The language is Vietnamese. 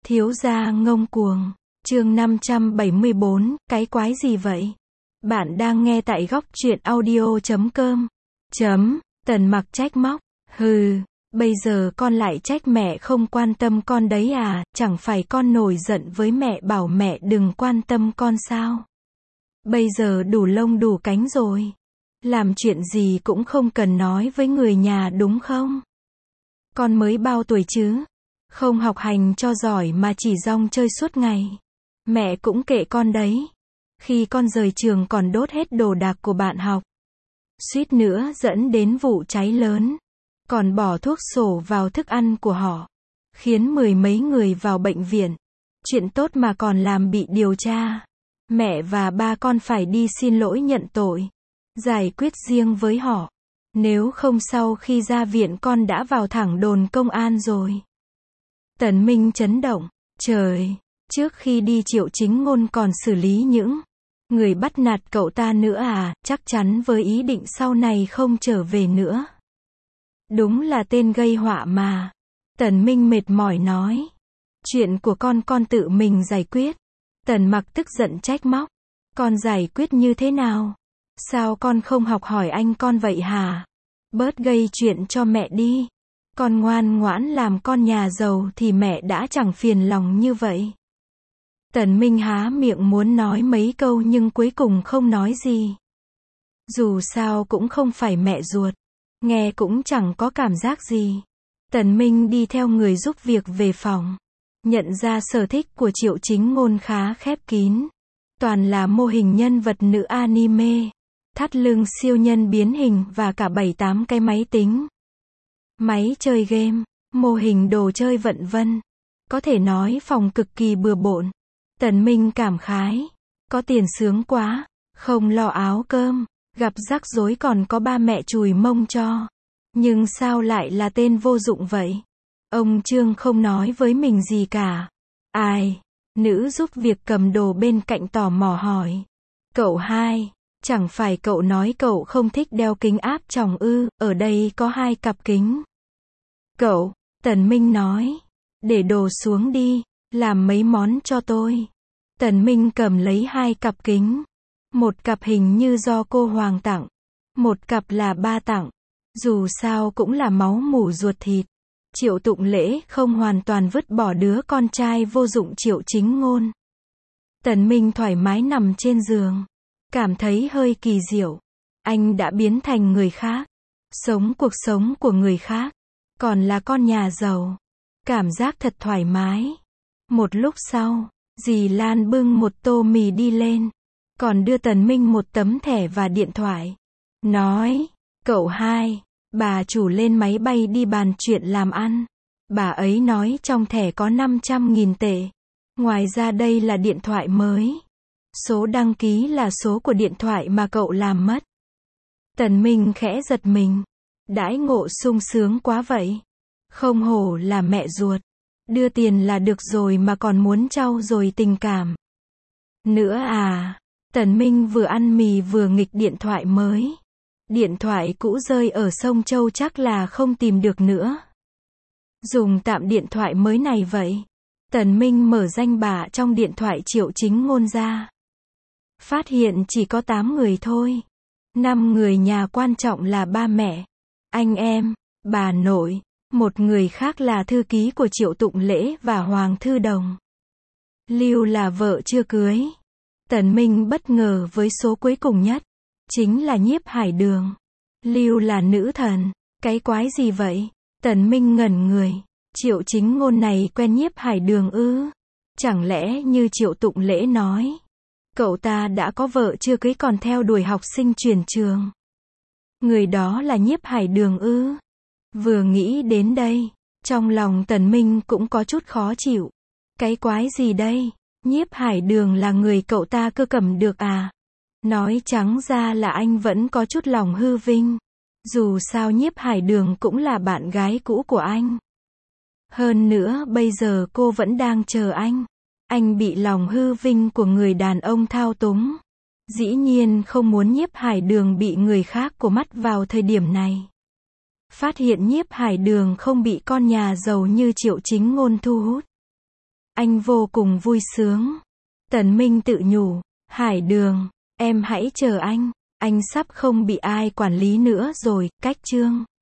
Thiếu gia ngông cuồng. Chương 574, cái quái gì vậy? Bạn đang nghe tại góc truyện audio.com. Tần Mặc trách móc. Hừ, bây giờ con lại trách mẹ không quan tâm con đấy à, chẳng phải con nổi giận với mẹ bảo mẹ đừng quan tâm con sao? Bây giờ đủ lông đủ cánh rồi. Làm chuyện gì cũng không cần nói với người nhà đúng không? Con mới bao tuổi chứ? Không học hành cho giỏi mà chỉ rong chơi suốt ngày. Mẹ cũng kệ con đấy. Khi con rời trường còn đốt hết đồ đạc của bạn học. Suýt nữa dẫn đến vụ cháy lớn. Còn bỏ thuốc sổ vào thức ăn của họ. Khiến mười mấy người vào bệnh viện. Chuyện tốt mà còn làm bị điều tra. Mẹ và ba con phải đi xin lỗi nhận tội. Giải quyết riêng với họ. Nếu không sau khi ra viện con đã vào thẳng đồn công an rồi. Tần Minh chấn động. Trời, trước khi đi Triệu Chính Ngôn còn xử lý những người bắt nạt cậu ta nữa à, chắc chắn với ý định sau này không trở về nữa. Đúng là tên gây họa mà. Tần Minh mệt mỏi nói. Chuyện của con tự mình giải quyết. Tần Mặc tức giận trách móc. Con giải quyết như thế nào? Sao con không học hỏi anh con vậy hả? Bớt gây chuyện cho mẹ đi. Con ngoan ngoãn làm con nhà giàu thì mẹ đã chẳng phiền lòng như vậy. Tần Minh há miệng muốn nói mấy câu nhưng cuối cùng không nói gì. Dù sao cũng không phải mẹ ruột. Nghe cũng chẳng có cảm giác gì. Tần Minh đi theo người giúp việc về phòng. Nhận ra sở thích của Triệu Chính Ngôn khá khép kín. Toàn là mô hình nhân vật nữ anime. Thắt lưng siêu nhân biến hình và cả 7-8 cái máy tính. Máy chơi game, mô hình đồ chơi vân vân. Có thể nói phòng cực kỳ bừa bộn. Tần Minh cảm khái. Có tiền sướng quá. Không lo áo cơm. Gặp rắc rối còn có ba mẹ chùi mông cho. Nhưng sao lại là tên vô dụng vậy? Ông Trương không nói với mình gì cả. Ai? Nữ giúp việc cầm đồ bên cạnh tò mò hỏi. Cậu hai. Chẳng phải cậu nói cậu không thích đeo kính áp tròng ư, ở đây có 2 cặp kính. Cậu, Tần Minh nói. Để đồ xuống đi, làm mấy món cho tôi. Tần Minh cầm lấy 2 cặp kính. Một cặp hình như do cô Hoàng tặng. Một cặp là ba tặng. Dù sao cũng là máu mủ ruột thịt. Triệu Tụng Lễ không hoàn toàn vứt bỏ đứa con trai vô dụng Triệu Chính Ngôn. Tần Minh thoải mái nằm trên giường. Cảm thấy hơi kỳ diệu. Anh đã biến thành người khác. Sống cuộc sống của người khác. Còn là con nhà giàu. Cảm giác thật thoải mái. Một lúc sau, dì Lan bưng một tô mì đi lên. Còn đưa Tần Minh một tấm thẻ và điện thoại. Nói, cậu hai, bà chủ lên máy bay đi bàn chuyện làm ăn. Bà ấy nói trong thẻ có 500.000 tệ. Ngoài ra đây là điện thoại mới. Số đăng ký là số của điện thoại mà cậu làm mất. Tần Minh khẽ giật mình. Đãi ngộ sung sướng quá vậy. Không hổ là mẹ ruột. Đưa tiền là được rồi mà còn muốn trau dồi tình cảm. Nữa à. Tần Minh vừa ăn mì vừa nghịch điện thoại mới. Điện thoại cũ rơi ở sông Châu chắc là không tìm được nữa. Dùng tạm điện thoại mới này vậy. Tần Minh mở danh bạ trong điện thoại Triệu Chính Ngôn ra. Phát hiện chỉ có 8 người thôi. 5 người nhà quan trọng là ba mẹ, anh em, bà nội. Một người khác là thư ký của Triệu Tụng Lễ và Hoàng Thư Đồng. Lưu là vợ chưa cưới. Tần Minh bất ngờ với số cuối cùng nhất. Chính là Nhiếp Hải Đường. Lưu là nữ thần. Cái quái gì vậy? Tần Minh ngẩn người. Triệu Chính Ngôn này quen Nhiếp Hải Đường ư? Chẳng lẽ như Triệu Tụng Lễ nói. Cậu ta đã có vợ chưa cưới còn theo đuổi học sinh chuyển trường. Người đó là Nhiếp Hải Đường ư? Vừa nghĩ đến đây, trong lòng Tần Minh cũng có chút khó chịu. Cái quái gì đây? Nhiếp Hải Đường là người cậu ta cơ cầm được à? Nói trắng ra là anh vẫn có chút lòng hư vinh. Dù sao Nhiếp Hải Đường cũng là bạn gái cũ của anh. Hơn nữa bây giờ cô vẫn đang chờ anh. Anh bị lòng hư vinh của người đàn ông thao túng. Dĩ nhiên không muốn Nhiếp Hải Đường bị người khác của mắt vào thời điểm này. Phát hiện Nhiếp Hải Đường không bị con nhà giàu như Triệu Chính Ngôn thu hút. Anh vô cùng vui sướng. Tần Minh tự nhủ, Hải Đường, em hãy chờ anh sắp không bị ai quản lý nữa rồi, cách Trương.